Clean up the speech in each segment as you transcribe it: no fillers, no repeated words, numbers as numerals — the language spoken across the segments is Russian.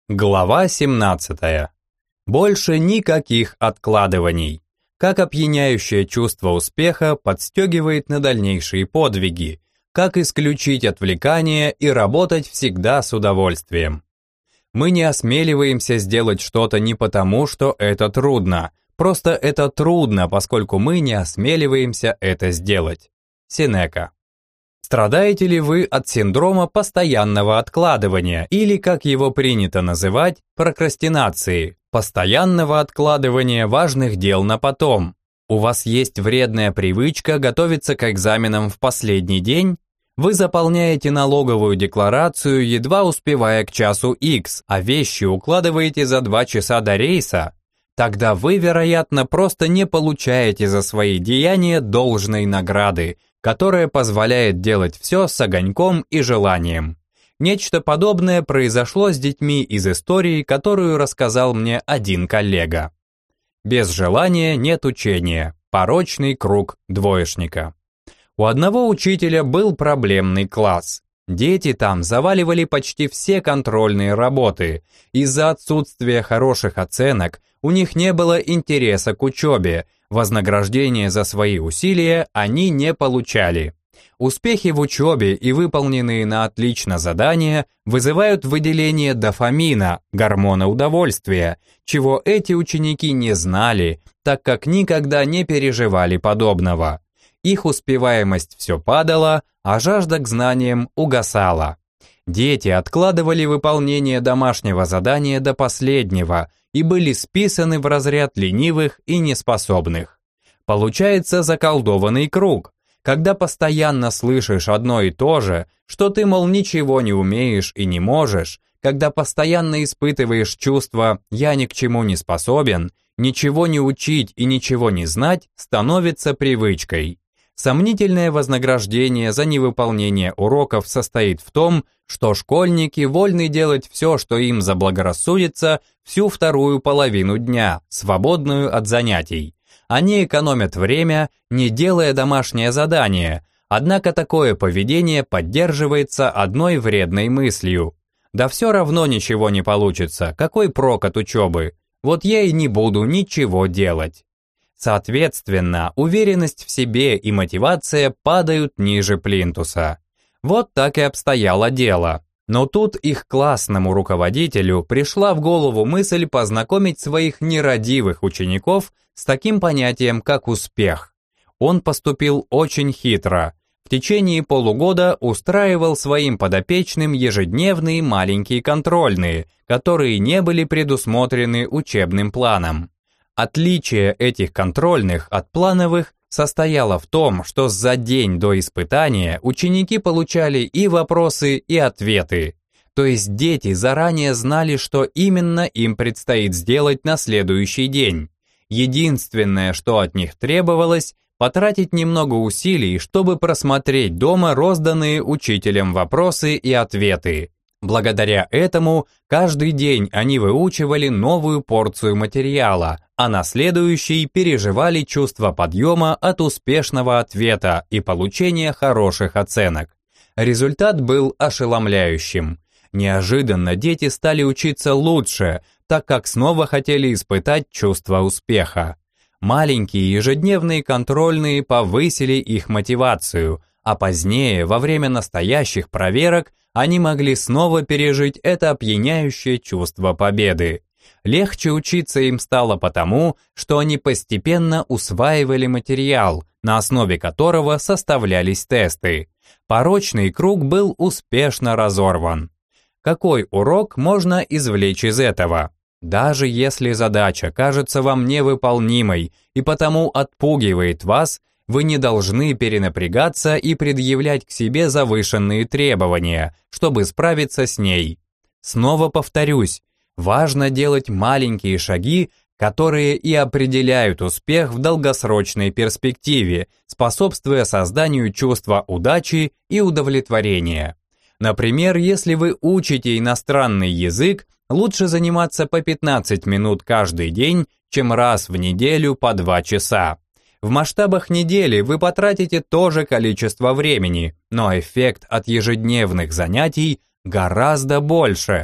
Глава 17. Больше никаких откладываний. Как опьяняющее чувство успеха подстегивает на дальнейшие подвиги, как исключить отвлекание и работать всегда с удовольствием. Мы не осмеливаемся сделать что-то не потому, что это трудно, просто это трудно, поскольку мы не осмеливаемся это сделать. Сенека. Страдаете ли вы от синдрома постоянного откладывания, или, как его принято называть, прокрастинации, постоянного откладывания важных дел на потом? У вас есть вредная привычка готовиться к экзаменам в последний день? Вы заполняете налоговую декларацию, едва успевая к часу X, а вещи укладываете за 2 часа до рейса? Тогда вы, вероятно, просто не получаете за свои деяния должной награды, которая позволяет делать все с огоньком и желанием. Нечто подобное произошло с детьми из истории, которую рассказал мне один коллега. Без желания нет учения. Порочный круг двоечника. У одного учителя был проблемный класс. Дети там заваливали почти все контрольные работы. Из-за отсутствия хороших оценок у них не было интереса к учебе, вознаграждение за свои усилия они не получали. Успехи в учебе и выполненные на отлично задания вызывают выделение дофамина, гормона удовольствия, чего эти ученики не знали, так как никогда не переживали подобного. Их успеваемость все падала, а жажда к знаниям угасала. Дети откладывали выполнение домашнего задания до последнего и были списаны в разряд ленивых и неспособных. Получается заколдованный круг, когда постоянно слышишь одно и то же, что ты, мол, ничего не умеешь и не можешь, когда постоянно испытываешь чувство «я ни к чему не способен», ничего не учить и ничего не знать становится привычкой. Сомнительное вознаграждение за невыполнение уроков состоит в том, что школьники вольны делать все, что им заблагорассудится, всю вторую половину дня, свободную от занятий. Они экономят время, не делая домашнее задание, однако такое поведение поддерживается одной вредной мыслью. Да все равно ничего не получится, какой прок от учебы? Вот я и не буду ничего делать. Соответственно, уверенность в себе и мотивация падают ниже плинтуса. Вот так и обстояло дело. Но тут их классному руководителю пришла в голову мысль познакомить своих нерадивых учеников с таким понятием, как успех. Он поступил очень хитро. В течение полугода устраивал своим подопечным ежедневные маленькие контрольные, которые не были предусмотрены учебным планом. Отличие этих контрольных от плановых состояло в том, что за день до испытания ученики получали и вопросы, и ответы. То есть дети заранее знали, что именно им предстоит сделать на следующий день. Единственное, что от них требовалось, потратить немного усилий, чтобы просмотреть дома розданные учителем вопросы и ответы. Благодаря этому каждый день они выучивали новую порцию материала, а на следующий переживали чувство подъема от успешного ответа и получения хороших оценок. Результат был ошеломляющим. Неожиданно дети стали учиться лучше, так как снова хотели испытать чувство успеха. Маленькие ежедневные контрольные повысили их мотивацию, а позднее, во время настоящих проверок, они могли снова пережить это опьяняющее чувство победы. Легче учиться им стало потому, что они постепенно усваивали материал, на основе которого составлялись тесты. Порочный круг был успешно разорван. Какой урок можно извлечь из этого? Даже если задача кажется вам невыполнимой и потому отпугивает вас, вы не должны перенапрягаться и предъявлять к себе завышенные требования, чтобы справиться с ней. Снова повторюсь, важно делать маленькие шаги, которые и определяют успех в долгосрочной перспективе, способствуя созданию чувства удачи и удовлетворения. Например, если вы учите иностранный язык, лучше заниматься по 15 минут каждый день, чем раз в неделю по 2 часа. В масштабах недели вы потратите то же количество времени, но эффект от ежедневных занятий гораздо больше.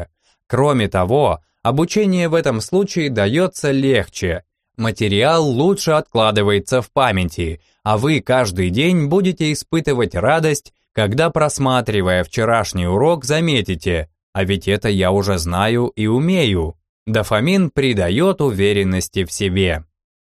Кроме того, обучение в этом случае дается легче. Материал лучше откладывается в памяти, а вы каждый день будете испытывать радость, когда, просматривая вчерашний урок, заметите: а ведь это я уже знаю и умею. Дофамин придает уверенности в себе.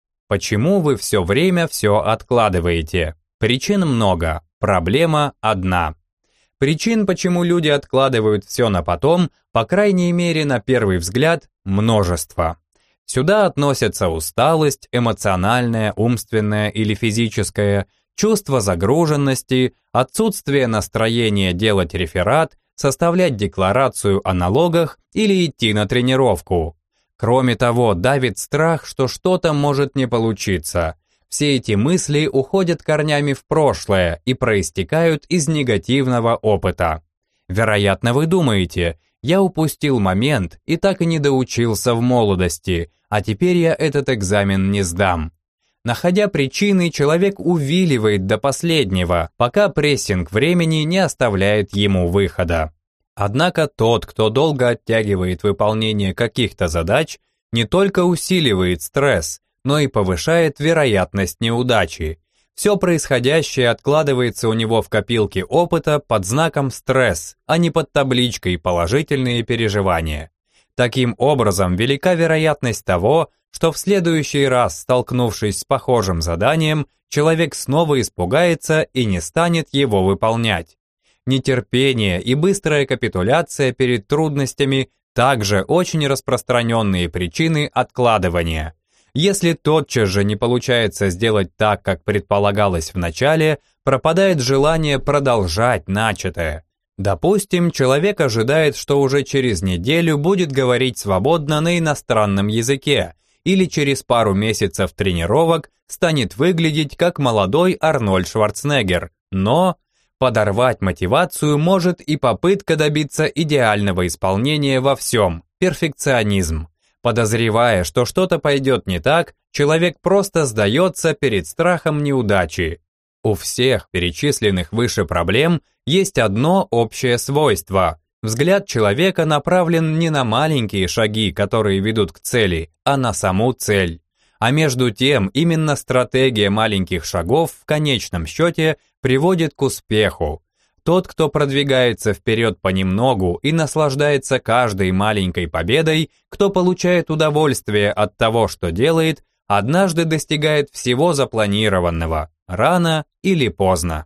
Почему вы все время все откладываете? Причин много, проблема одна. Причин, почему люди откладывают все на потом, по крайней мере на первый взгляд, множество. Сюда относятся усталость, эмоциональная, умственная или физическая, чувство загруженности, отсутствие настроения делать реферат, составлять декларацию о налогах или идти на тренировку. Кроме того, давит страх, что что-то может не получиться. Все эти мысли уходят корнями в прошлое и проистекают из негативного опыта. Вероятно, вы думаете: я упустил момент и так и не доучился в молодости, а теперь я этот экзамен не сдам. Находя причины, человек увиливает до последнего, пока прессинг времени не оставляет ему выхода. Однако тот, кто долго оттягивает выполнение каких-то задач, не только усиливает стресс, но и повышает вероятность неудачи. Все происходящее откладывается у него в копилке опыта под знаком «стресс», а не под табличкой «положительные переживания». Таким образом, велика вероятность того, что в следующий раз, столкнувшись с похожим заданием, человек снова испугается и не станет его выполнять. Нетерпение и быстрая капитуляция перед трудностями также очень распространенные причины откладывания. Если тотчас же не получается сделать так, как предполагалось в начале, пропадает желание продолжать начатое. Допустим, человек ожидает, что уже через неделю будет говорить свободно на иностранном языке, или через пару месяцев тренировок станет выглядеть как молодой Арнольд Шварценеггер, но подорвать мотивацию может и попытка добиться идеального исполнения во всем – перфекционизм. Подозревая, что что-то пойдет не так, человек просто сдается перед страхом неудачи. У всех перечисленных выше проблем есть одно общее свойство. Взгляд человека направлен не на маленькие шаги, которые ведут к цели, а на саму цель. А между тем, именно стратегия маленьких шагов в конечном счете приводит к успеху. Тот, кто продвигается вперед понемногу и наслаждается каждой маленькой победой, кто получает удовольствие от того, что делает, однажды достигает всего запланированного, рано или поздно.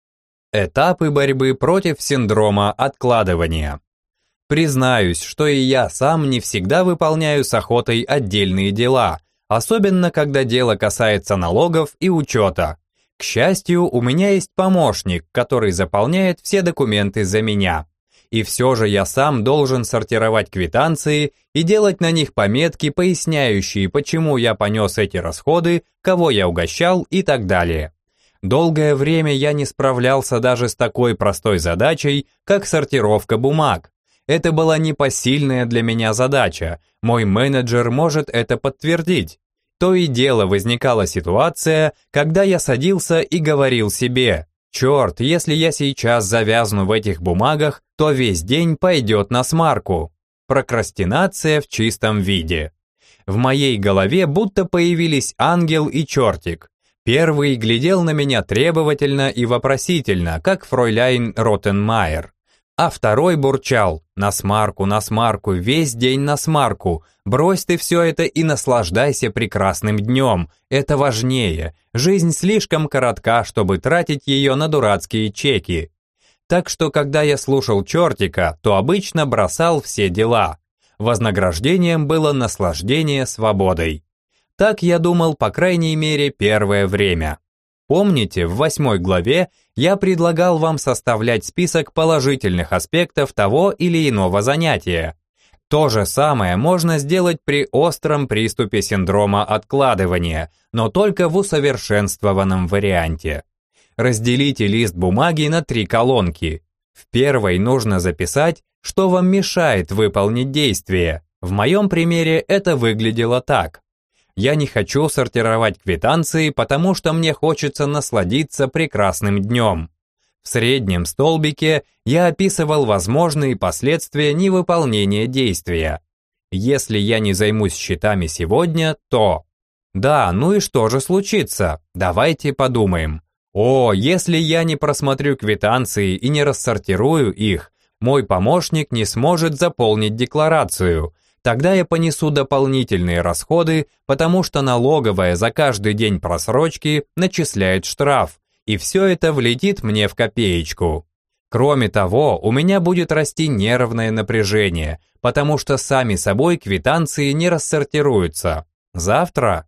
Этапы борьбы против синдрома откладывания. Признаюсь, что и я сам не всегда выполняю с охотой отдельные дела, особенно когда дело касается налогов и учета. К счастью, у меня есть помощник, который заполняет все документы за меня. И все же я сам должен сортировать квитанции и делать на них пометки, поясняющие, почему я понес эти расходы, кого я угощал и так далее. Долгое время я не справлялся даже с такой простой задачей, как сортировка бумаг. Это была непосильная для меня задача, мой менеджер может это подтвердить. То и дело возникала ситуация, когда я садился и говорил себе: «Черт, если я сейчас завязну в этих бумагах, то весь день пойдет на смарку». Прокрастинация в чистом виде. В моей голове будто появились ангел и чертик. Первый глядел на меня требовательно и вопросительно, как фройляйн Ротенмайер. А второй бурчал: на смарку, весь день на смарку, брось ты все это и наслаждайся прекрасным днем, это важнее, жизнь слишком коротка, чтобы тратить ее на дурацкие чеки. Так что, когда я слушал чертика, то обычно бросал все дела. Вознаграждением было наслаждение свободой. Так я думал, по крайней мере, первое время. Помните, в 8 главе я предлагал вам составлять список положительных аспектов того или иного занятия. То же самое можно сделать при остром приступе синдрома откладывания, но только в усовершенствованном варианте. Разделите лист бумаги на 3 колонки. В первой нужно записать, что вам мешает выполнить действие. В моем примере это выглядело так. Я не хочу сортировать квитанции, потому что мне хочется насладиться прекрасным днем. В В среднем столбике я описывал возможные последствия невыполнения действия. Если я не займусь счетами сегодня, то... Да, ну и что же случится? Давайте подумаем. Если я не просмотрю квитанции и не рассортирую их, мой помощник не сможет заполнить декларацию. Тогда я понесу дополнительные расходы, потому что налоговая за каждый день просрочки начисляет штраф, и все это влетит мне в копеечку. Кроме того, у меня будет расти нервное напряжение, потому что сами собой квитанции не рассортируются. Завтра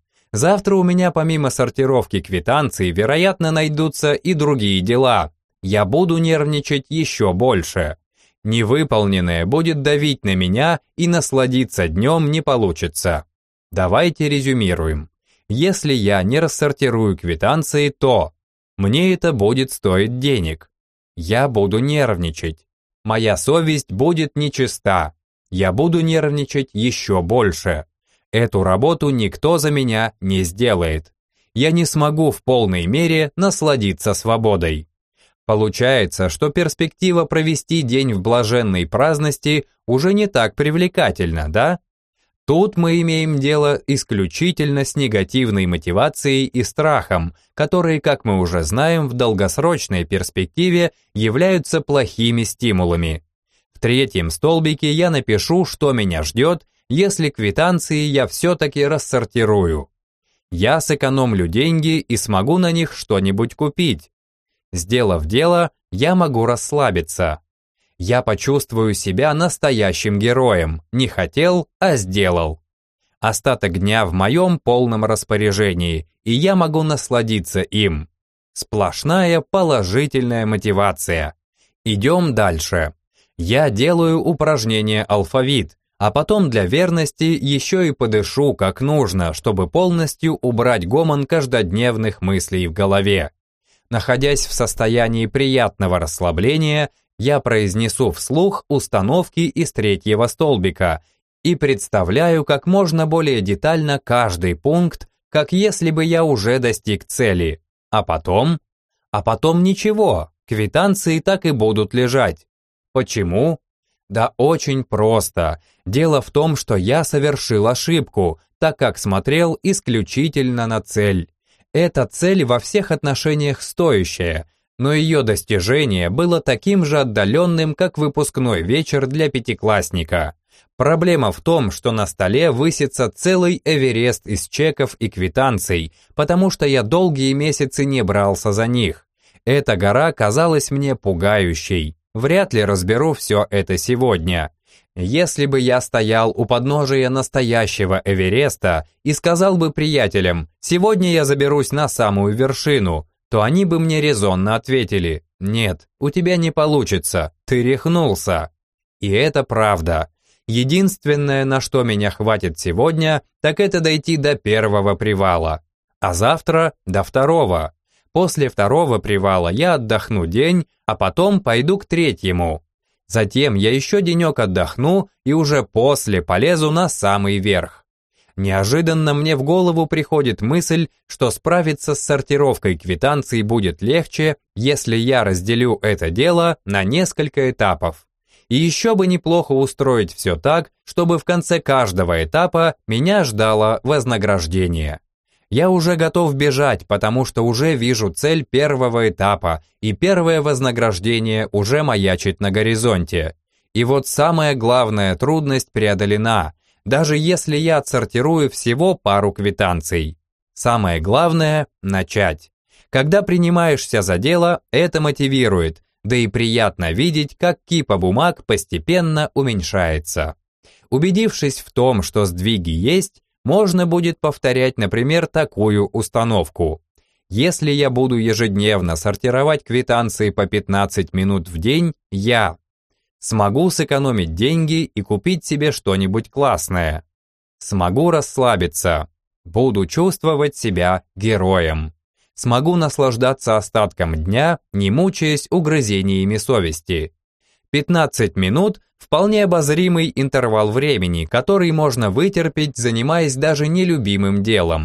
у меня помимо сортировки квитанций, вероятно, найдутся и другие дела. Я буду нервничать еще больше. Невыполненное будет давить на меня, и насладиться днем не получится. Давайте резюмируем. Если я не рассортирую квитанции, то мне это будет стоить денег. Я буду нервничать. Моя совесть будет нечиста. Я буду нервничать еще больше. Эту работу никто за меня не сделает. Я не смогу в полной мере насладиться свободой. Получается, что перспектива провести день в блаженной праздности уже не так привлекательна, да? Тут мы имеем дело исключительно с негативной мотивацией и страхом, которые, как мы уже знаем, в долгосрочной перспективе являются плохими стимулами. В третьем столбике я напишу, что меня ждет, если квитанции я все-таки рассортирую. Я сэкономлю деньги и смогу на них что-нибудь купить. Сделав дело, я могу расслабиться. Я почувствую себя настоящим героем, не хотел, а сделал. Остаток дня в моем полном распоряжении, и я могу насладиться им. Сплошная положительная мотивация. Идем дальше. Я делаю упражнение «Алфавит», а потом для верности еще и подышу как нужно, чтобы полностью убрать гомон каждодневных мыслей в голове. Находясь в состоянии приятного расслабления, я произнесу вслух установки из третьего столбика и представляю как можно более детально каждый пункт, как если бы я уже достиг цели. А потом ничего, квитанции так и будут лежать. Почему? Да очень просто. Дело в том, что я совершил ошибку, так как смотрел исключительно на цель. Эта цель во всех отношениях стоящая, но ее достижение было таким же отдаленным, как выпускной вечер для пятиклассника. Проблема в том, что на столе высится целый Эверест из чеков и квитанций, потому что я долгие месяцы не брался за них. Эта гора казалась мне пугающей. Вряд ли разберу все это сегодня. Если бы я стоял у подножия настоящего Эвереста и сказал бы приятелям: «Сегодня я заберусь на самую вершину», то они бы мне резонно ответили: «Нет, у тебя не получится, ты рехнулся». И это правда. Единственное, на что меня хватит сегодня, так это дойти до первого привала. А завтра до второго. После второго привала я отдохну день, а потом пойду к третьему. Затем я еще денек отдохну и уже после полезу на самый верх. Неожиданно мне в голову приходит мысль, что справиться с сортировкой квитанций будет легче, если я разделю это дело на несколько этапов. И еще бы неплохо устроить все так, чтобы в конце каждого этапа меня ждало вознаграждение. Я уже готов бежать, потому что уже вижу цель первого этапа, и первое вознаграждение уже маячит на горизонте. И вот самая главная трудность преодолена, даже если я отсортирую всего пару квитанций. Самое главное – начать. Когда принимаешься за дело, это мотивирует, да и приятно видеть, как кипа бумаг постепенно уменьшается. Убедившись в том, что сдвиги есть, можно будет повторять, например, такую установку. Если я буду ежедневно сортировать квитанции по 15 минут в день, я смогу сэкономить деньги и купить себе что-нибудь классное. Смогу расслабиться. Буду чувствовать себя героем. Смогу наслаждаться остатком дня, не мучаясь угрызениями совести. 15 минут – вполне обозримый интервал времени, который можно вытерпеть, занимаясь даже нелюбимым делом.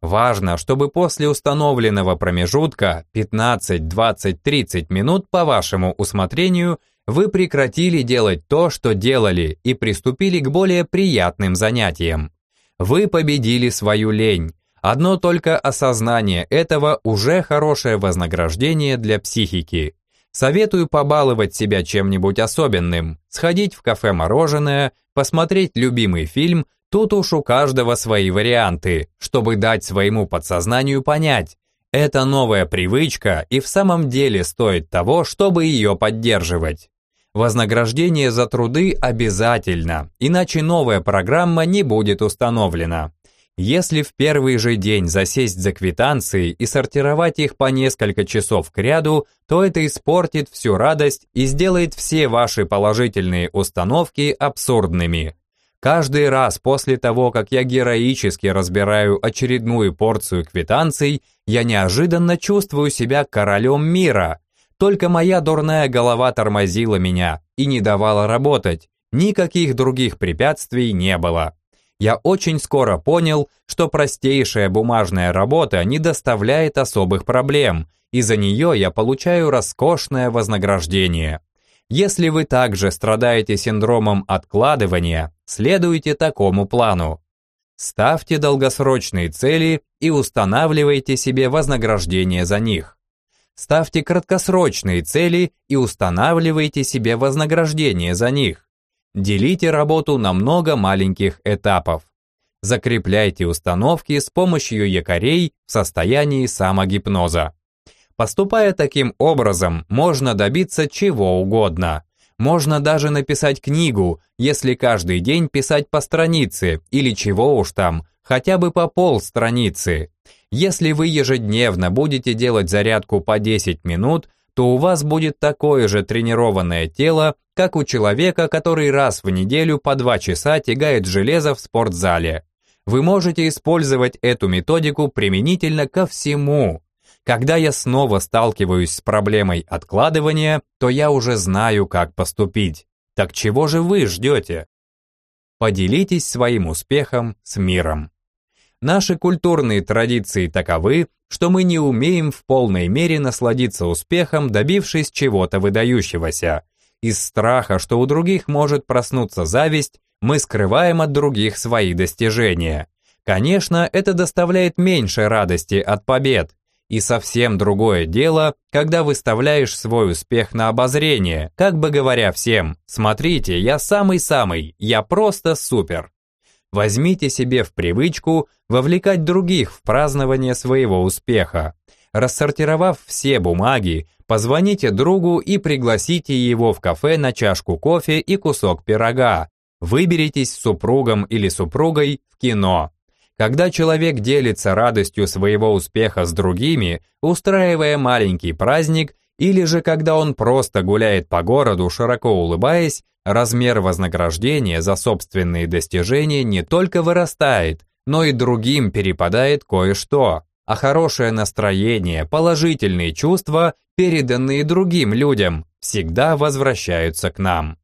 Важно, чтобы после установленного промежутка 15, 20, 30 минут по вашему усмотрению вы прекратили делать то, что делали, и приступили к более приятным занятиям. Вы победили свою лень. Одно только осознание этого уже хорошее вознаграждение для психики. Советую побаловать себя чем-нибудь особенным, сходить в кафе-мороженое, посмотреть любимый фильм. Тут уж у каждого свои варианты, чтобы дать своему подсознанию понять, это новая привычка и в самом деле стоит того, чтобы ее поддерживать. Вознаграждение за труды обязательно, иначе новая программа не будет установлена. Если в первый же день засесть за квитанции и сортировать их по несколько часов кряду, то это испортит всю радость и сделает все ваши положительные установки абсурдными. Каждый раз после того, как я героически разбираю очередную порцию квитанций, я неожиданно чувствую себя королем мира. Только моя дурная голова тормозила меня и не давала работать. Никаких других препятствий не было. Я очень скоро понял, что простейшая бумажная работа не доставляет особых проблем, и за нее я получаю роскошное вознаграждение. Если вы также страдаете синдромом откладывания, следуйте такому плану. Ставьте долгосрочные цели и устанавливайте себе вознаграждение за них. Ставьте краткосрочные цели и устанавливайте себе вознаграждение за них. Делите работу на много маленьких этапов. Закрепляйте установки с помощью якорей в состоянии самогипноза. Поступая таким образом, можно добиться чего угодно. Можно даже написать книгу, если каждый день писать по странице, или чего уж там, хотя бы по полстраницы. Если вы ежедневно будете делать зарядку по 10 минут, то у вас будет такое же тренированное тело, как у человека, который раз в неделю по 2 часа тягает железо в спортзале. Вы можете использовать эту методику применительно ко всему. Когда я снова сталкиваюсь с проблемой откладывания, то я уже знаю, как поступить. Так чего же вы ждете? Поделитесь своим успехом с миром. Наши культурные традиции таковы, что мы не умеем в полной мере насладиться успехом, добившись чего-то выдающегося. Из страха, что у других может проснуться зависть, мы скрываем от других свои достижения. Конечно, это доставляет меньше радости от побед. И совсем другое дело, когда выставляешь свой успех на обозрение, как бы говоря всем: «Смотрите, я самый-самый, я просто супер». Возьмите себе в привычку вовлекать других в празднование своего успеха. Рассортировав все бумаги, позвоните другу и пригласите его в кафе на чашку кофе и кусок пирога. Выберитесь с супругом или супругой в кино. Когда человек делится радостью своего успеха с другими, устраивая маленький праздник, или же когда он просто гуляет по городу, широко улыбаясь, размер вознаграждения за собственные достижения не только вырастает, но и другим перепадает кое-что. А хорошее настроение, положительные чувства, переданные другим людям, всегда возвращаются к нам.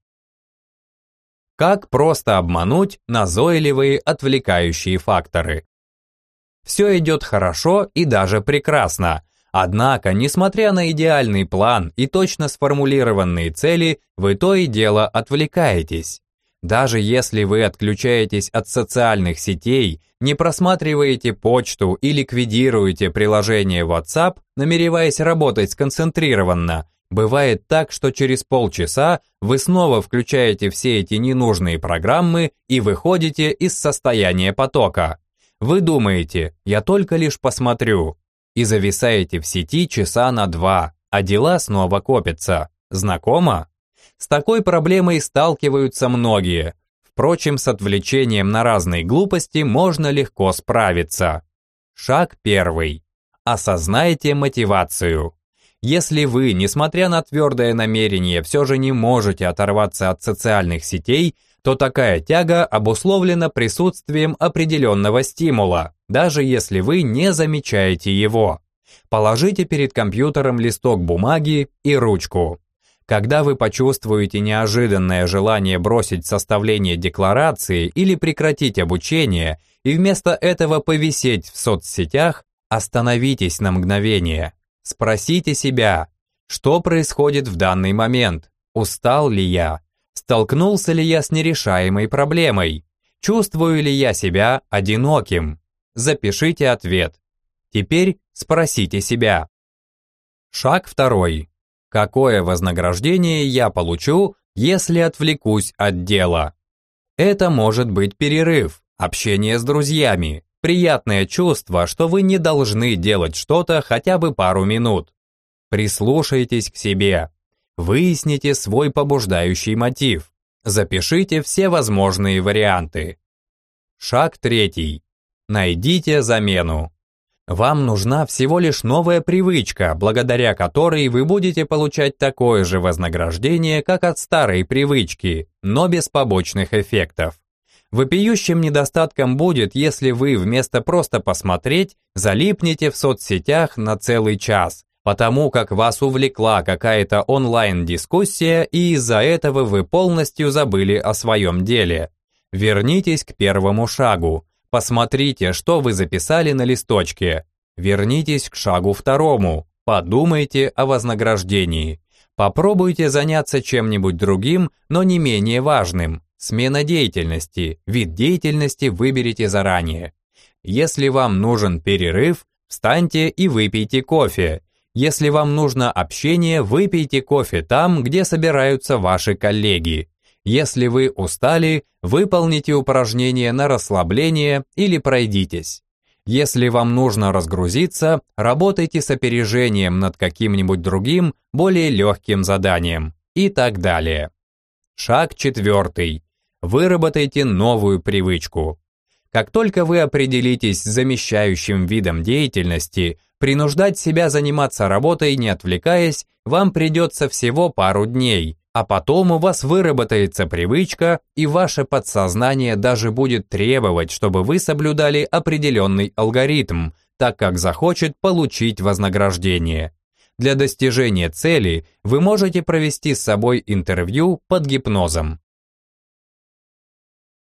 Как просто обмануть назойливые отвлекающие факторы? Все идет хорошо и даже прекрасно. Однако, несмотря на идеальный план и точно сформулированные цели, вы то и дело отвлекаетесь. Даже если вы отключаетесь от социальных сетей, не просматриваете почту и ликвидируете приложение WhatsApp, намереваясь работать сконцентрированно, бывает так, что через полчаса вы снова включаете все эти ненужные программы и выходите из состояния потока. Вы думаете: я только лишь посмотрю, и зависаете в сети часа на 2, а дела снова копятся. Знакомо? С такой проблемой сталкиваются многие. Впрочем, с отвлечением на разные глупости можно легко справиться. Шаг 1. Осознайте мотивацию. Если вы, несмотря на твердое намерение, все же не можете оторваться от социальных сетей, то такая тяга обусловлена присутствием определенного стимула, даже если вы не замечаете его. Положите перед компьютером листок бумаги и ручку. Когда вы почувствуете неожиданное желание бросить составление декларации или прекратить обучение и вместо этого повисеть в соцсетях, остановитесь на мгновение. Спросите себя, что происходит в данный момент? Устал ли я? Столкнулся ли я с нерешаемой проблемой? Чувствую ли я себя одиноким? Запишите ответ. Теперь спросите себя. Шаг 2. Какое вознаграждение я получу, если отвлекусь от дела? Это может быть перерыв, общение с друзьями, приятное чувство, что вы не должны делать что-то хотя бы пару минут. Прислушайтесь к себе. Выясните свой побуждающий мотив. Запишите все возможные варианты. Шаг 3. Найдите замену. Вам нужна всего лишь новая привычка, благодаря которой вы будете получать такое же вознаграждение, как от старой привычки, но без побочных эффектов. Вопиющим недостатком будет, если вы вместо просто посмотреть, залипнете в соцсетях на целый час, потому как вас увлекла какая-то онлайн-дискуссия, и из-за этого вы полностью забыли о своем деле. Вернитесь к первому шагу. Посмотрите, что вы записали на листочке. Вернитесь к шагу 2. Подумайте о вознаграждении. Попробуйте заняться чем-нибудь другим, но не менее важным. Смена деятельности, вид деятельности выберите заранее. Если вам нужен перерыв, встаньте и выпейте кофе. Если вам нужно общение, выпейте кофе там, где собираются ваши коллеги. Если вы устали, выполните упражнение на расслабление или пройдитесь. Если вам нужно разгрузиться, работайте с опережением над каким-нибудь другим, более легким заданием и так далее. Шаг 4. Выработайте новую привычку. Как только вы определитесь с замещающим видом деятельности, принуждать себя заниматься работой, не отвлекаясь, вам придется всего пару дней, а потом у вас выработается привычка, и ваше подсознание даже будет требовать, чтобы вы соблюдали определенный алгоритм, так как захочет получить вознаграждение. Для достижения цели вы можете провести с собой интервью под гипнозом.